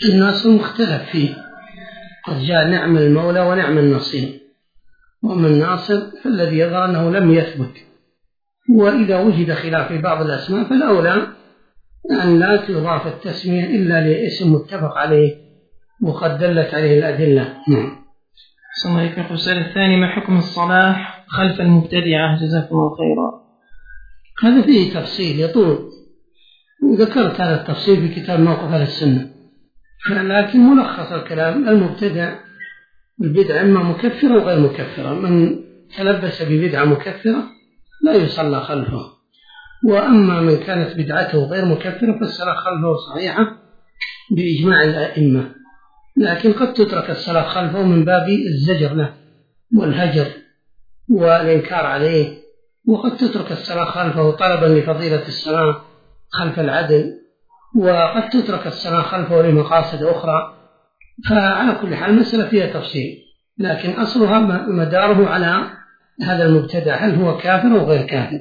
الناصر مختلف فيه، قد جاء نعم المولى ونعم النصير، ومن الناصر فالذي يظهر أنه لم يثبت، وإذا وجد خلاف في بعض الأسماء فالأولى أن لا تضاف التسمية إلا لاسم متفق عليه وقد دلت عليه الأدلة. صلى الله عليه وسلم. السؤال الثاني: ما حكم الصلاة خلف المبتدعة؟ جزاكم الله خيرا. هذا فيه تفصيل يطول، وذكرت هذا التفصيل في كتاب موقف أهل السنة، لكن ملخص الكلام: المبتدع البدعة إما مكفرة وغير مكفرة، من تلبس ببدعة مكفرة لا يصلى خلفه، وأما من كانت بدعته غير مكفرة فالصلاة خلفه صحيحة بإجماع الأئمة، لكن قد تترك الصلاة خلفه من باب الزجر له والهجر والإنكار عليه، وقد تترك الصلاة خلفه طلبا لفضيلة الصلاة خلف العدل، وقد تترك الصلاة خلفه لمقاصد أخرى. فعلى كل حال المسألة فيها تفصيل، لكن أصلها مداره على هذا المبتدع، هل هو كافر أو غير كافر.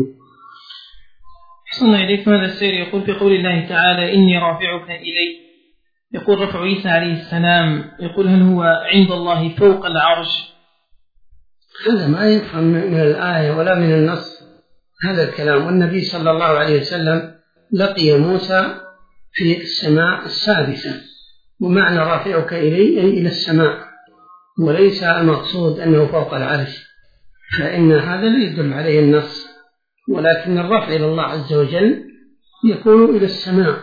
أحسن إليكم. هذا السير يقول في قول الله تعالى: إني رافعك إلي، يقول رفع عيسى عليه السلام، يقول هل هو عند الله فوق العرش؟ هذا ما يفهم من الآية ولا من النص هذا الكلام. والنبي صلى الله عليه وسلم لقي موسى في السماء السادسة، ومعنى رافعك إلي أي إلى السماء، وليس المقصود أنه فوق العرش، فإن هذا لا يدل عليه النص، ولكن الرفع إلى الله عز وجل يكون إلى السماء،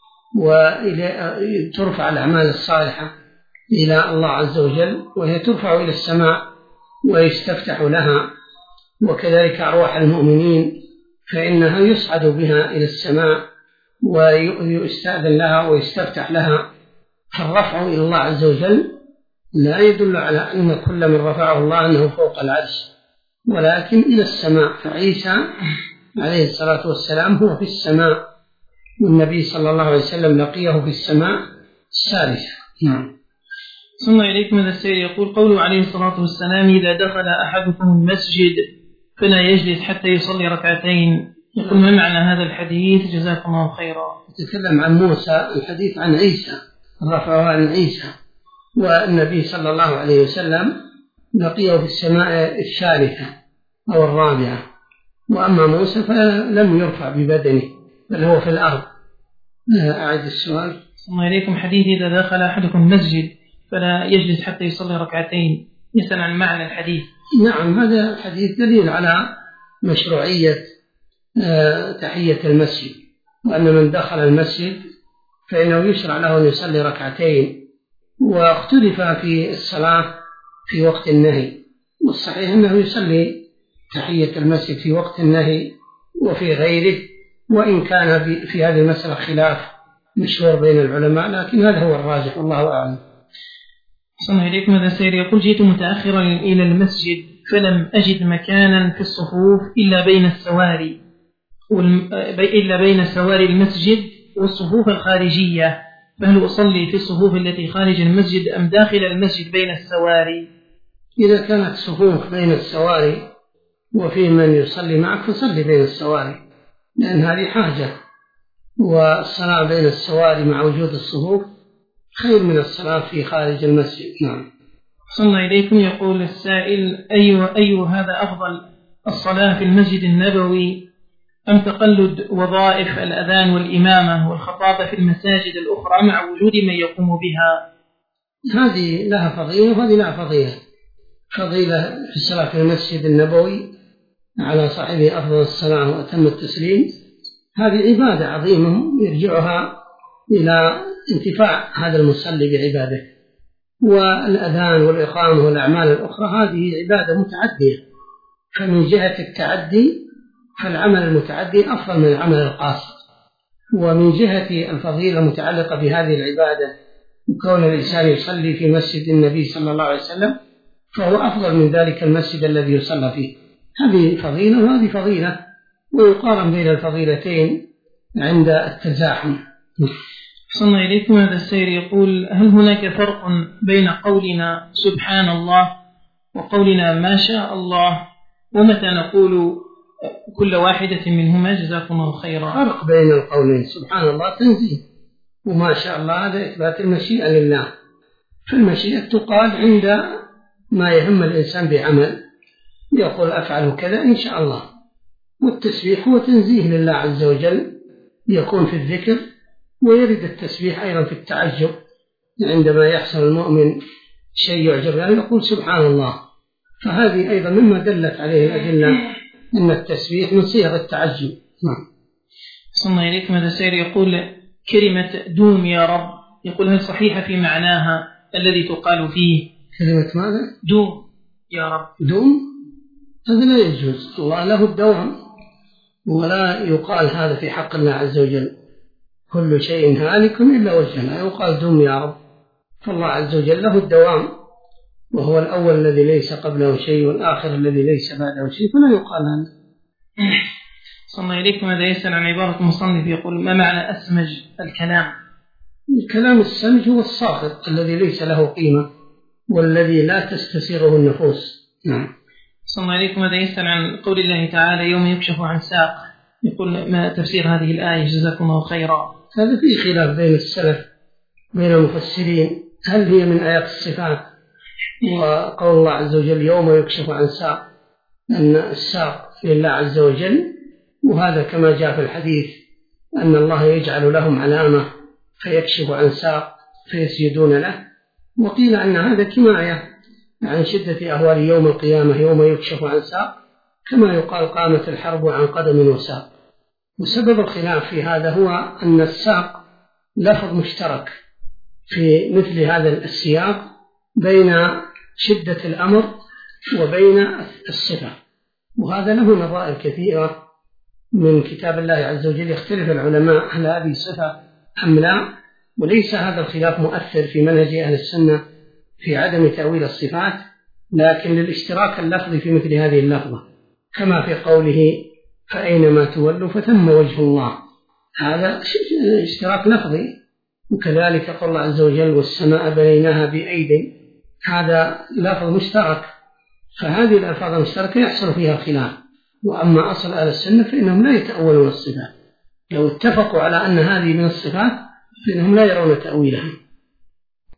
وترفع الأعمال الصالحة إلى الله عز وجل، وهي ترفع إلى السماء ويستفتح لها، وكذلك أرواح المؤمنين فإنها يصعد بها إلى السماء ويستأذن لها ويستفتح لها. فالرفع إلى الله عز وجل لا يدل على أن كل من رفعه الله أنه فوق العرش، ولكن إلى السماء. فعيسى عليه الصلاة والسلام هو في السماء، والنبي صلى الله عليه وسلم لقيه في السماء السادسة. ثم إليكم هذا السير يقول قوله عليه الصلاة والسلام: إذا دخل أحدكم المسجد فلا يجلس حتى يصلي ركعتين، يقول ما معنى هذا الحديث؟ جزاكم الله خيرا. يتكلم عن موسى، الحديث عن عيسى، رفعه عن عيسى، والنبي صلى الله عليه وسلم لقيه في السماء الثالثة أو الرابعة، وأما موسى فلم يرفع ببدنه بل هو في الأرض. أعد السؤال. ثم إليكم حديث: إذا دخل أحدكم المسجد فلا يجلس حتى يصلي ركعتين، يسأل عن معنى الحديث. نعم، هذا الحديث دليل على مشروعية تحية المسجد، وأن من دخل المسجد فإنه يشرع له أن يصلي ركعتين، واختلف في الصلاة في وقت النهي، والصحيح أنه يصلي تحية المسجد في وقت النهي وفي غيره، وإن كان في هذه المسألة خلاف مشهور بين العلماء، لكن هذا هو الراجح والله أعلم. صلى إليكم هذا السير يقول: جئت متأخرا إلى المسجد فلم أجد مكانا في الصفوف إلا بين سواري المسجد والصفوف الخارجية، فهل أصلي في الصفوف التي خارج المسجد أم داخل المسجد بين السواري؟ إذا كانت صفوف بين السواري وفي من يصلي معك فصلي بين السواري، لأن هذه حاجة، والصلاة بين السواري مع وجود الصفوف خير من الصلاة في خارج المسجد. نعم. صلى إليكم. يقول السائل: أي هذا أفضل، الصلاة في المسجد النبوي أم تقلد وظائف الأذان والإمامة والخطابة في المساجد الأخرى مع وجود من يقوم بها؟ هذه لها فضيلة وهذه لها فضيلة. فضيلة في الصلاة في المسجد النبوي على صاحبه أفضل الصلاة وأتم التسليم، هذه عبادة عظيمة يرجعها إلى انتفاع هذا المصلي بعباده. والأذان والإقامة والأعمال الأخرى هذه عبادة متعدية، فمن جهة التعدي فالعمل المتعدي أفضل من العمل القاصر، ومن جهة الفضيلة المتعلقة بهذه العبادة وكون الإنسان يصلي في مسجد النبي صلى الله عليه وسلم فهو أفضل من ذلك المسجد الذي يصلى فيه. هذه فضيلة وهذه فضيلة، ويقارن بين الفضيلتين عند التزاحم. صلى إليكم هذا السير يقول: هل هناك فرق بين قولنا سبحان الله وقولنا ما شاء الله، ومتى نقول كل واحدة منهما؟ جزاكم الله خيرا. فرق بين القولين. سبحان الله تنزيه، وما شاء الله هذا إثبات المشيئة لله. فالمشيئة تقال عند ما يهم الإنسان بعمل، يقول أفعل كذا إن شاء الله. والتسبيح هو تنزيه لله عز وجل، يكون في الذكر، ويرد التسبيح أيضا في التعجب، عندما يحصل المؤمن شيء يعجب يعني يقول سبحان الله. فهذه أيضا مما دلت عليه الأدلة أن التسبيح من صيغ التعجب. صلى إليكم. هذا سائل يقول كلمة دوم يا رب، يقول هل صحيحة في معناها الذي تقال فيه؟ كلمة ماذا؟ دوم يا رب. دوم هذا لا يجوز، الله له الدوام، ولا يقال هذا في حق الله عز وجل. كل شيء هالك إلا وجهه، لا يقال دوم يا رب. فالله عز وجل له الدوام، وهو الأول الذي ليس قبله شيء، والآخر الذي ليس بعده شيء، فلا يقال هذا. صلى إليكم. هذا يسأل عن عبارة المصنف يقول ما معنى أسمج الكلام؟ الكلام السمج هو الساقط الذي ليس له قيمة والذي لا تستسيغه النفوس. نعم. صلى عليكم. هذا يسأل عن قول الله تعالى يوم يكشف عن ساق، يقول ما تفسير هذه الآية جزاكم الله خيرا؟ هذا فيه خلاف بين السلف بين المفسرين، هل هي من آيات الصفات؟ وقول الله عز وجل يوم يكشف عن ساق، أن الساق لله عز وجل، وهذا كما جاء في الحديث أن الله يجعل لهم علامة فيكشف عن ساق فيسجدون له. وقيل أن هذا كناية عن شدة أهوال يوم القيامة يوم يكشف عن ساق، كما يقال قامت الحرب عن قدم وساق. وسبب الخلاف في هذا هو أن الساق لفظ مشترك في مثل هذا السياق بين شدة الأمر وبين الصفة، وهذا له نظائر كثيرة من كتاب الله عز وجل. يختلف العلماء هل هذه صفة أم لا، وليس هذا الخلاف مؤثر في منهج أهل السنة في عدم تأويل الصفات، لكن للاشتراك اللفظي في مثل هذه اللفظة، كما في قوله فأينما تولوا فثم وجه الله، هذا اشتراك لفظي. وكذلك قول الله عز وجل والسماء بنيناها بأيد، هذا لفظ مشترك. فهذه الألفاظ المشتركة يحصل فيها خلاف. وأما أصل أهل السنة فإنهم لا يتأولون الصفات، لو اتفقوا على أن هذه من الصفات فإنهم لا يرون تأويلها.